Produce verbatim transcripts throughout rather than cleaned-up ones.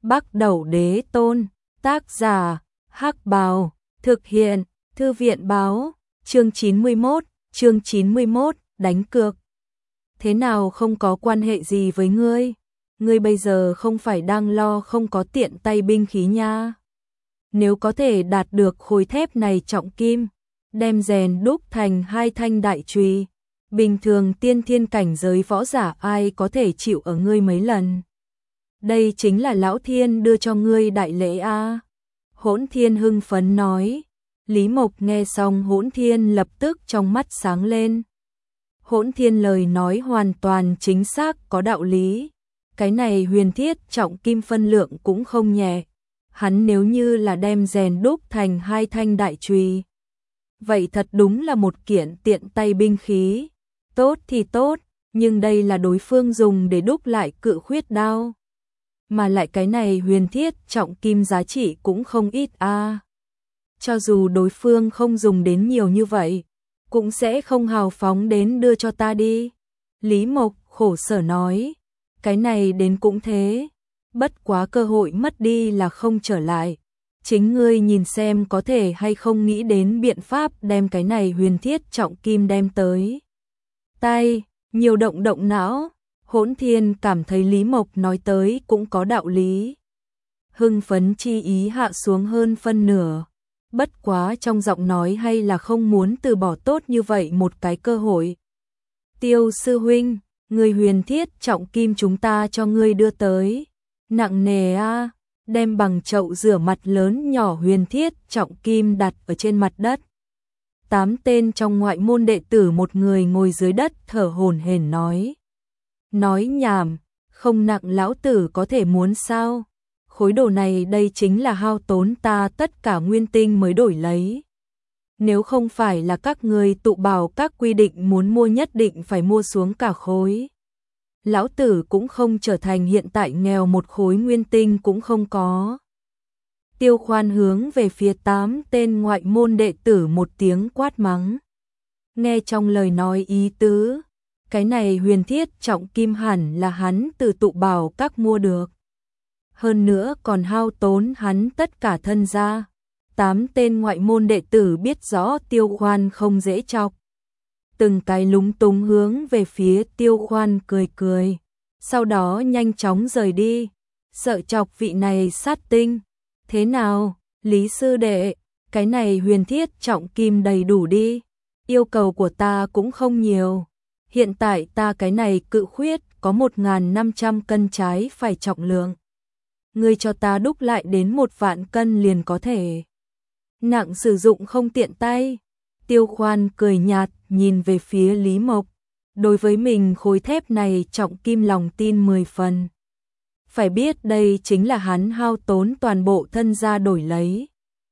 Bắc Đẩu Đế Tôn, tác giả, Hắc Bào, thực hiện, Thư viện báo, chương chín mươi mốt, chương chín mươi mốt, đánh cược. Thế nào không có quan hệ gì với ngươi? Ngươi bây giờ không phải đang lo không có tiện tay binh khí nha. Nếu có thể đạt được khối thép này trọng kim, đem rèn đúc thành hai thanh đại chùy, bình thường tiên thiên cảnh giới võ giả ai có thể chịu ở ngươi mấy lần. Đây chính là lão thiên đưa cho ngươi đại lễ a. Hỗn Thiên hưng phấn nói. Lý Mộc nghe xong Hỗn Thiên lập tức trong mắt sáng lên. Hỗn Thiên lời nói hoàn toàn chính xác, có đạo lý. Cái này huyền thiết trọng kim phân lượng cũng không nhẹ. Hắn nếu như là đem rèn đúc thành hai thanh đại chùy, vậy thật đúng là một kiện tiện tay binh khí. Tốt thì tốt, nhưng đây là đối phương dùng để đúc lại cự khuyết đao. Mà lại cái này huyền thiết trọng kim giá trị cũng không ít a. À. Cho dù đối phương không dùng đến nhiều như vậy, cũng sẽ không hào phóng đến đưa cho ta đi. Lý Mộc khổ sở nói, cái này đến cũng thế, bất quá cơ hội mất đi là không trở lại. Chính ngươi nhìn xem có thể hay không nghĩ đến biện pháp đem cái này huyền thiết trọng kim đem tới tay, nhiều động động não. Hỗn Thiên cảm thấy Lý Mộc nói tới cũng có đạo lý. Hưng phấn chi ý hạ xuống hơn phân nửa. Bất quá trong giọng nói hay là không muốn từ bỏ tốt như vậy một cái cơ hội. Tiêu sư huynh, người huyền thiết trọng kim chúng ta cho ngươi đưa tới. Nặng nề a, đem bằng chậu rửa mặt lớn nhỏ huyền thiết trọng kim đặt ở trên mặt đất. Tám tên trong ngoại môn đệ tử một người ngồi dưới đất thở hổn hển nói. Nói nhảm, không nặng lão tử có thể muốn sao? Khối đồ này đây chính là hao tốn ta tất cả nguyên tinh mới đổi lấy. Nếu không phải là các người tụ bảo các quy định muốn mua nhất định phải mua xuống cả khối. Lão tử cũng không trở thành hiện tại nghèo một khối nguyên tinh cũng không có. Tiêu Khoan hướng về phía tám tên ngoại môn đệ tử một tiếng quát mắng. Nghe trong lời nói ý tứ, cái này huyền thiết trọng kim hẳn là hắn từ tụ bảo các mua được. Hơn nữa còn hao tốn hắn tất cả thân gia. Tám tên ngoại môn đệ tử biết rõ Tiêu Khoan không dễ chọc. Từng cái lúng túng hướng về phía Tiêu Khoan cười cười. Sau đó nhanh chóng rời đi. Sợ chọc vị này sát tinh. Thế nào, Lý sư đệ, cái này huyền thiết trọng kim đầy đủ đi. Yêu cầu của ta cũng không nhiều. Hiện tại ta cái này cự khuyết có một nghìn năm trăm cân trái phải trọng lượng. Ngươi cho ta đúc lại đến một vạn cân liền có thể. Nặng sử dụng không tiện tay. Tiêu Khoan cười nhạt nhìn về phía Lý Mộc. Đối với mình khối thép này trọng kim lòng tin mười phần. Phải biết đây chính là hắn hao tốn toàn bộ thân gia đổi lấy.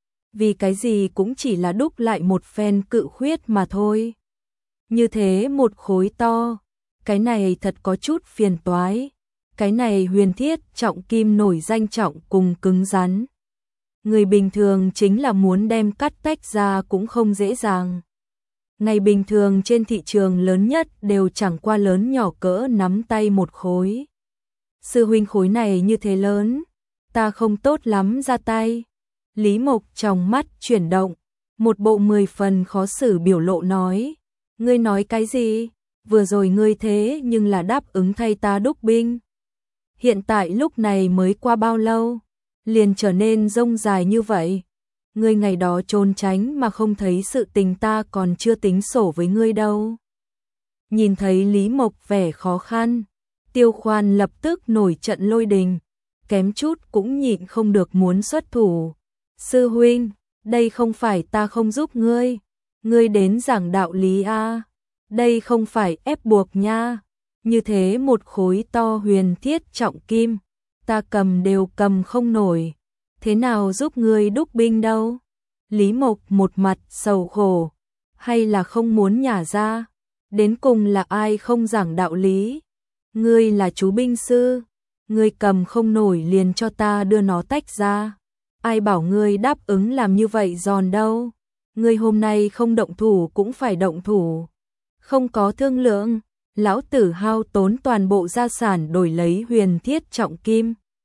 Vì cái gì cũng chỉ là đúc lại một phen cự khuyết mà thôi. Như thế một khối to, cái này thật có chút phiền toái. Cái này huyền thiết trọng kim nổi danh trọng cùng cứng rắn. Người bình thường chính là muốn đem cắt tách ra cũng không dễ dàng. Ngày bình thường trên thị trường lớn nhất đều chẳng qua lớn nhỏ cỡ nắm tay một khối. Sư huynh khối này như thế lớn, ta không tốt lắm ra tay. Lý Mộc trong mắt chuyển động, một bộ mười phần khó xử biểu lộ nói. Ngươi nói cái gì? Vừa rồi ngươi thế nhưng là đáp ứng thay ta đúc binh. Hiện tại lúc này mới qua bao lâu, liền trở nên rông dài như vậy. Ngươi ngày đó trốn tránh mà không thấy sự tình ta còn chưa tính sổ với ngươi đâu. Nhìn thấy Lý Mộc vẻ khó khăn, Tiêu Khoan lập tức nổi trận lôi đình, kém chút cũng nhịn không được muốn xuất thủ. Sư huynh, đây không phải ta không giúp ngươi, ngươi đến giảng đạo lý a, đây không phải ép buộc nha. Như thế một khối to huyền thiết trọng kim, ta cầm đều cầm không nổi, thế nào giúp ngươi đúc binh đâu? Lý Mộc một mặt sầu khổ, hay là không muốn nhả ra, đến cùng là ai không giảng đạo lý? Ngươi là chú binh sư, ngươi cầm không nổi liền cho ta đưa nó tách ra. Ai bảo ngươi đáp ứng làm như vậy giòn đâu? Ngươi hôm nay không động thủ cũng phải động thủ. Không có thương lượng, lão tử hao tốn toàn bộ gia sản đổi lấy huyền thiết trọng kim.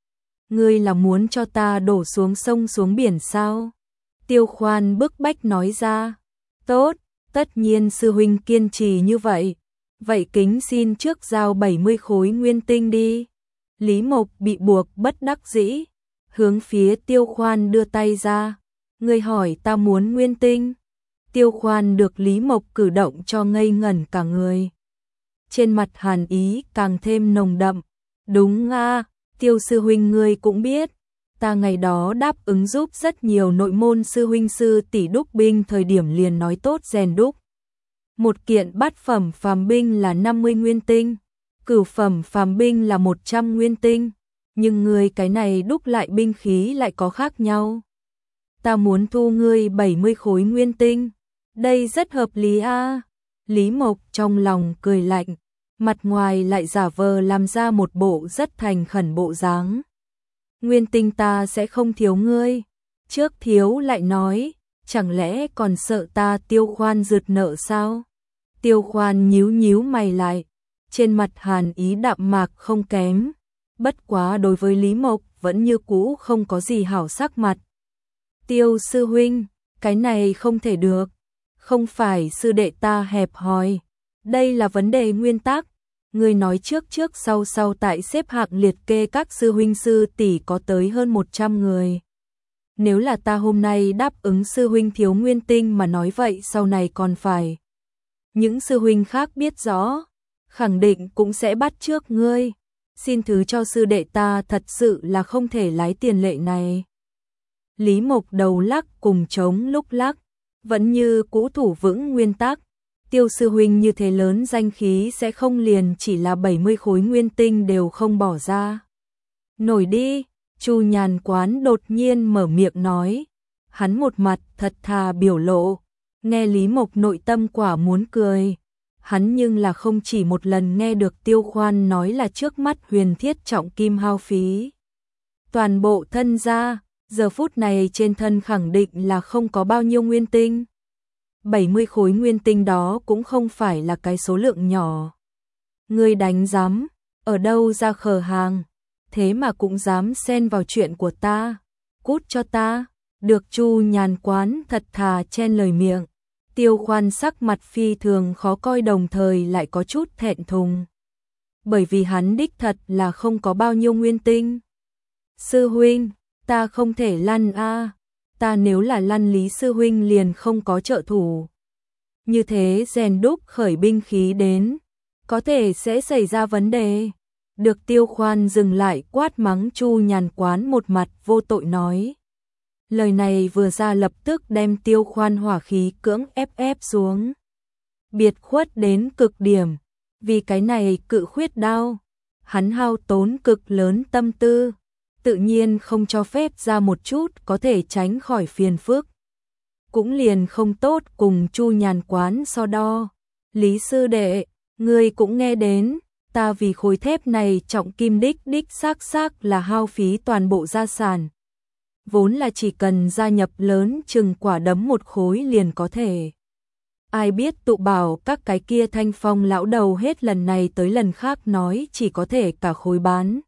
Ngươi là muốn cho ta đổ xuống sông xuống biển sao? Tiêu Khoan bức bách nói ra. Tốt, tất nhiên sư huynh kiên trì như vậy. Vậy kính xin trước giao bảy mươi khối nguyên tinh đi. Lý Mộc bị buộc bất đắc dĩ, hướng phía Tiêu Khoan đưa tay ra. Ngươi hỏi ta muốn nguyên tinh. Tiêu Khoan được Lý Mộc cử động cho ngây ngẩn cả người. Trên mặt hàn ý càng thêm nồng đậm. Đúng a, Tiêu sư huynh ngươi cũng biết, ta ngày đó đáp ứng giúp rất nhiều nội môn sư huynh sư tỷ đúc binh thời điểm liền nói tốt rèn đúc. Một kiện bát phẩm phàm binh là năm mươi nguyên tinh, cửu phẩm phàm binh là một trăm nguyên tinh, nhưng ngươi cái này đúc lại binh khí lại có khác nhau. Ta muốn thu ngươi bảy mươi khối nguyên tinh, đây rất hợp lý a. Lý Mộc trong lòng cười lạnh, mặt ngoài lại giả vờ làm ra một bộ rất thành khẩn bộ dáng. Nguyên tinh ta sẽ không thiếu ngươi. Trước thiếu lại nói, chẳng lẽ còn sợ ta Tiêu Khoan rượt nợ sao? Tiêu Khoan nhíu nhíu mày lại, trên mặt hàn ý đạm mạc không kém, bất quá đối với Lý Mộc vẫn như cũ không có gì hảo sắc mặt. Tiêu sư huynh, cái này không thể được, không phải sư đệ ta hẹp hòi, đây là vấn đề nguyên tắc. Người nói trước trước sau sau tại xếp hạng liệt kê các sư huynh sư tỷ có tới hơn một trăm người. Nếu là ta hôm nay đáp ứng sư huynh thiếu nguyên tinh mà nói vậy sau này còn phải. Những sư huynh khác biết rõ, khẳng định cũng sẽ bắt trước ngươi. Xin thứ cho sư đệ ta thật sự là không thể lái tiền lệ này. Lý Mộc đầu lắc cùng trống lúc lắc, vẫn như cũ thủ vững nguyên tắc. Tiêu sư huynh như thế lớn danh khí sẽ không liền chỉ là bảy mươi khối nguyên tinh đều không bỏ ra. Nổi đi, Chu Nhàn Quán đột nhiên mở miệng nói. Hắn một mặt thật thà biểu lộ, nghe Lý Mộc nội tâm quả muốn cười. Hắn nhưng là không chỉ một lần nghe được Tiêu Khoan nói là trước mắt huyền thiết trọng kim hao phí. Toàn bộ thân gia, giờ phút này trên thân khẳng định là không có bao nhiêu nguyên tinh. bảy mươi khối nguyên tinh đó cũng không phải là cái số lượng nhỏ. Ngươi đánh giám, ở đâu ra khờ hàng, thế mà cũng dám xen vào chuyện của ta, cút cho ta. Được Chu Nhàn Quán thật thà chen lời miệng, Tiêu Khoan sắc mặt phi thường khó coi đồng thời lại có chút thẹn thùng. Bởi vì hắn đích thật là không có bao nhiêu nguyên tinh. Sư huynh, ta không thể lăn a. Ta nếu là lăn Lý sư huynh liền không có trợ thủ. Như thế rèn đúc khởi binh khí đến, có thể sẽ xảy ra vấn đề. Được Tiêu Khoan dừng lại quát mắng Chu Nhàn Quán một mặt vô tội nói. Lời này vừa ra lập tức đem Tiêu Khoan hỏa khí cưỡng ép ép xuống. Biệt khuất đến cực điểm, vì cái này cự khuyết đao, hắn hao tốn cực lớn tâm tư. Tự nhiên không cho phép ra một chút có thể tránh khỏi phiền phức. Cũng liền không tốt cùng Chu Nhàn Quán so đo. Lý sư đệ, ngươi cũng nghe đến, ta vì khối thép này trọng kim đích đích xác xác là hao phí toàn bộ gia sản. Vốn là chỉ cần gia nhập lớn chừng quả đấm một khối liền có thể. Ai biết tụ bảo các cái kia Thanh Phong lão đầu hết lần này tới lần khác nói chỉ có thể cả khối bán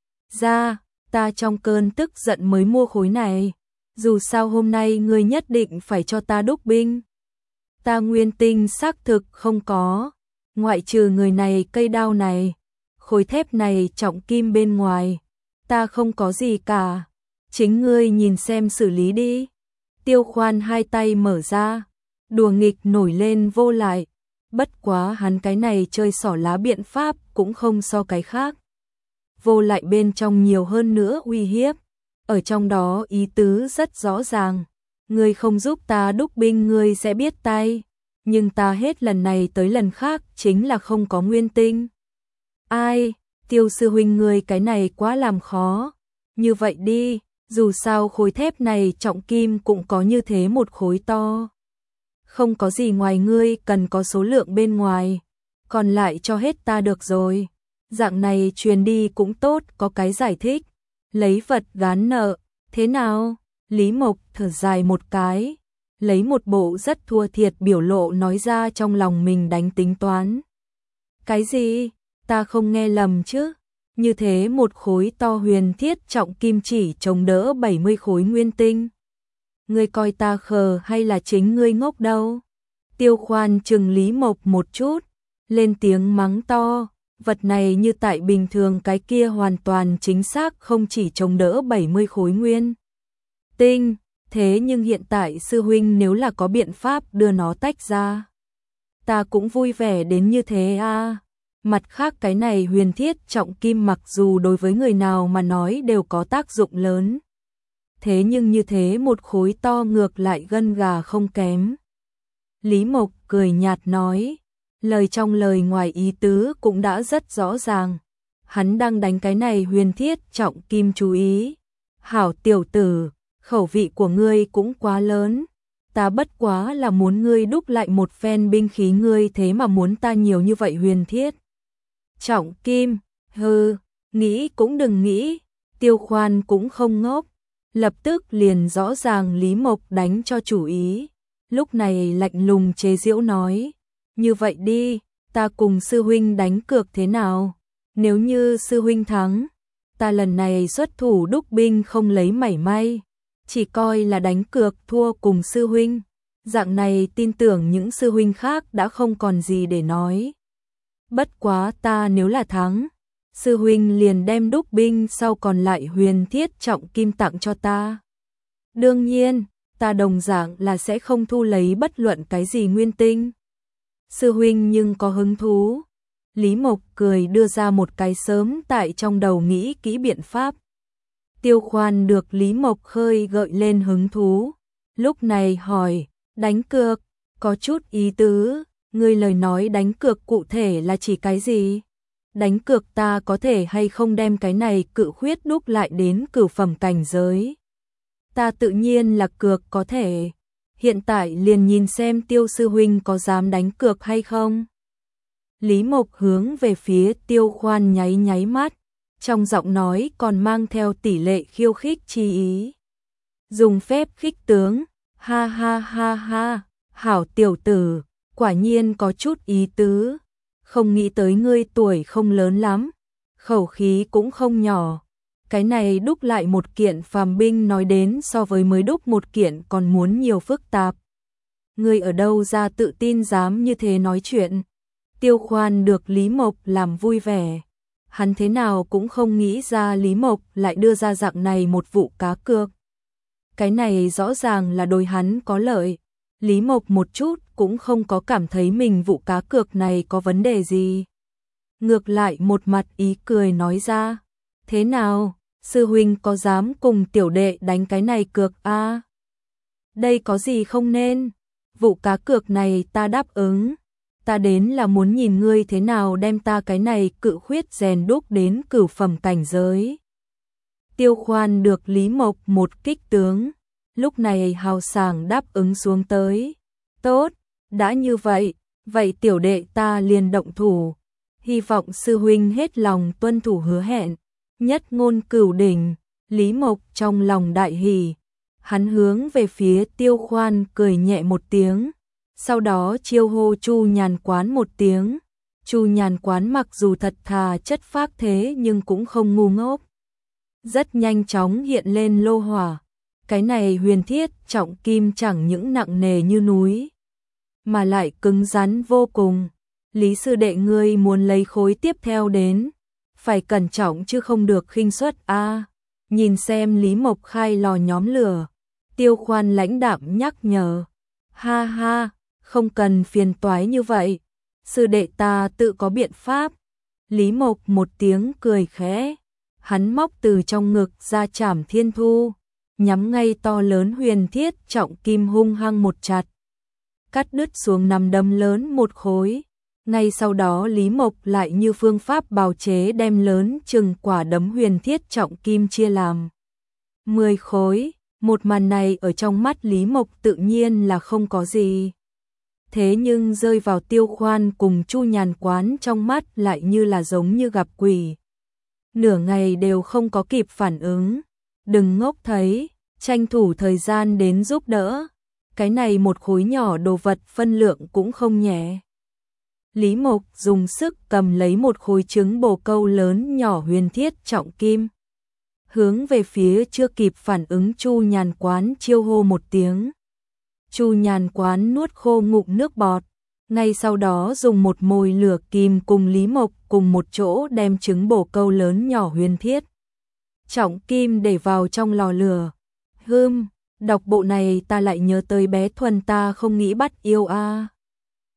ra. Ta trong cơn tức giận mới mua khối này, dù sao hôm nay ngươi nhất định phải cho ta đúc binh. Ta nguyên tinh xác thực không có, ngoại trừ người này cây đao này, khối thép này trọng kim bên ngoài, ta không có gì cả, chính ngươi nhìn xem xử lý đi. Tiêu Khoan hai tay mở ra, đùa nghịch nổi lên vô lại, bất quá hắn cái này chơi xỏ lá biện pháp cũng không so cái khác. Vô lại bên trong nhiều hơn nữa uy hiếp, ở trong đó ý tứ rất rõ ràng, ngươi không giúp ta đúc binh ngươi sẽ biết tay, nhưng ta hết lần này tới lần khác chính là không có nguyên tinh. Ai, Tiêu sư huynh ngươi cái này quá làm khó, như vậy đi, dù sao khối thép này trọng kim cũng có như thế một khối to. Không có gì ngoài ngươi cần có số lượng bên ngoài, còn lại cho hết ta được rồi. Dạng này truyền đi cũng tốt, có cái giải thích. Lấy vật gán nợ, thế nào? Lý Mộc thở dài một cái, lấy một bộ rất thua thiệt biểu lộ nói ra trong lòng mình đánh tính toán. Cái gì? Ta không nghe lầm chứ? Như thế một khối to huyền thiết trọng kim chỉ chống đỡ bảy mươi khối nguyên tinh. Ngươi coi ta khờ hay là chính ngươi ngốc đâu? Tiêu Khoan trừng Lý Mộc một chút, lên tiếng mắng to, vật này như tại bình thường cái kia hoàn toàn chính xác không chỉ chống đỡ bảy mươi khối nguyên tinh, thế nhưng hiện tại sư huynh nếu là có biện pháp đưa nó tách ra, ta cũng vui vẻ đến như thế a. À. Mặt khác cái này huyền thiết trọng kim mặc dù đối với người nào mà nói đều có tác dụng lớn, thế nhưng như thế một khối to ngược lại gân gà không kém. Lý Mộc cười nhạt nói, lời trong lời ngoài ý tứ cũng đã rất rõ ràng. Hắn đang đánh cái này huyền thiết trọng kim chú ý. Hảo tiểu tử, khẩu vị của ngươi cũng quá lớn. Ta bất quá là muốn ngươi đúc lại một phen binh khí, ngươi thế mà muốn ta nhiều như vậy huyền thiết trọng kim, hừ, nghĩ cũng đừng nghĩ. Tiêu Khoan cũng không ngốc, lập tức liền rõ ràng Lý Mộc đánh cho chủ ý. Lúc này lạnh lùng chế giễu nói, như vậy đi, ta cùng sư huynh đánh cược thế nào? Nếu như sư huynh thắng, ta lần này xuất thủ đúc binh không lấy mảy may, chỉ coi là đánh cược thua cùng sư huynh. Dạng này tin tưởng những sư huynh khác đã không còn gì để nói. Bất quá ta nếu là thắng, sư huynh liền đem đúc binh sau còn lại huyền thiết trọng kim tặng cho ta. Đương nhiên, ta đồng dạng là sẽ không thu lấy bất luận cái gì nguyên tinh. Sư huynh nhưng có hứng thú. Lý Mộc cười đưa ra một cái sớm tại trong đầu nghĩ kỹ biện pháp. Tiêu Khoan được Lý Mộc khơi gợi lên hứng thú. Lúc này hỏi, đánh cược, có chút ý tứ, ngươi lời nói đánh cược cụ thể là chỉ cái gì? Đánh cược ta có thể hay không đem cái này cự khuyết đúc lại đến cửu phẩm cảnh giới? Ta tự nhiên là cược có thể. Hiện tại liền nhìn xem Tiêu sư huynh có dám đánh cược hay không. Lý Mộc hướng về phía Tiêu Khoan nháy nháy mắt, trong giọng nói còn mang theo tỷ lệ khiêu khích chi ý. Dùng phép khích tướng, ha ha ha ha, hảo tiểu tử, quả nhiên có chút ý tứ. Không nghĩ tới ngươi tuổi không lớn lắm, khẩu khí cũng không nhỏ. Cái này đúc lại một kiện phàm binh nói đến so với mới đúc một kiện còn muốn nhiều phức tạp. Ngươi ở đâu ra tự tin dám như thế nói chuyện? Tiêu Khoan được Lý Mộc làm vui vẻ. Hắn thế nào cũng không nghĩ ra Lý Mộc lại đưa ra dạng này một vụ cá cược. Cái này rõ ràng là đối hắn có lợi. Lý Mộc một chút cũng không có cảm thấy mình vụ cá cược này có vấn đề gì. Ngược lại một mặt ý cười nói ra, thế nào, sư huynh có dám cùng tiểu đệ đánh cái này cược a? À, đây có gì không nên, vụ cá cược này ta đáp ứng. Ta đến là muốn nhìn ngươi thế nào đem ta cái này cự khuyết rèn đúc đến cửu phẩm cảnh giới. Tiêu Khoan được Lý Mộc một kích tướng, lúc này hào sảng đáp ứng xuống tới. Tốt, đã như vậy, vậy tiểu đệ ta liền động thủ. Hy vọng sư huynh hết lòng tuân thủ hứa hẹn. Nhất ngôn cửu đỉnh, Lý Mộc trong lòng đại hỉ. Hắn hướng về phía Tiêu Khoan cười nhẹ một tiếng. Sau đó chiêu hô Chu Nhàn Quán một tiếng. Chu Nhàn Quán mặc dù thật thà chất phác thế nhưng cũng không ngu ngốc. Rất nhanh chóng hiện lên lô hỏa. Cái này huyền thiết trọng kim chẳng những nặng nề như núi, mà lại cứng rắn vô cùng. Lý sư đệ ngươi muốn lấy khối tiếp theo đến, phải cẩn trọng chứ không được khinh suất a. À, nhìn xem Lý Mộc khai lò nhóm lửa. Tiêu Khoan lãnh đạm nhắc nhở. Ha ha, không cần phiền toái như vậy. Sư đệ ta tự có biện pháp. Lý Mộc một tiếng cười khẽ. Hắn móc từ trong ngực ra trảm thiên thu, nhắm ngay to lớn huyền thiết trọng kim hung hăng một chặt. Cắt đứt xuống nằm đấm lớn một khối. Ngay sau đó Lý Mộc lại như phương pháp bào chế đem lớn chừng quả đấm huyền thiết trọng kim chia làm mười khối. Một màn này ở trong mắt Lý Mộc tự nhiên là không có gì. Thế nhưng rơi vào Tiêu Khoan cùng Chu Nhàn Quán trong mắt lại như là giống như gặp quỷ. Nửa ngày đều không có kịp phản ứng. Đừng ngốc thấy, tranh thủ thời gian đến giúp đỡ. Cái này một khối nhỏ đồ vật phân lượng cũng không nhẹ. Lý Mộc dùng sức cầm lấy một khối trứng bồ câu lớn nhỏ huyền thiết trọng kim. Hướng về phía chưa kịp phản ứng Chu Nhàn Quán chiêu hô một tiếng. Chu Nhàn Quán nuốt khô ngụm nước bọt, ngay sau đó dùng một mồi lửa kìm cùng Lý Mộc cùng một chỗ đem trứng bồ câu lớn nhỏ huyền thiết trọng kim để vào trong lò lửa. Hưm, đọc bộ này ta lại nhớ tới bé Thuần ta không nghĩ bắt yêu a. À.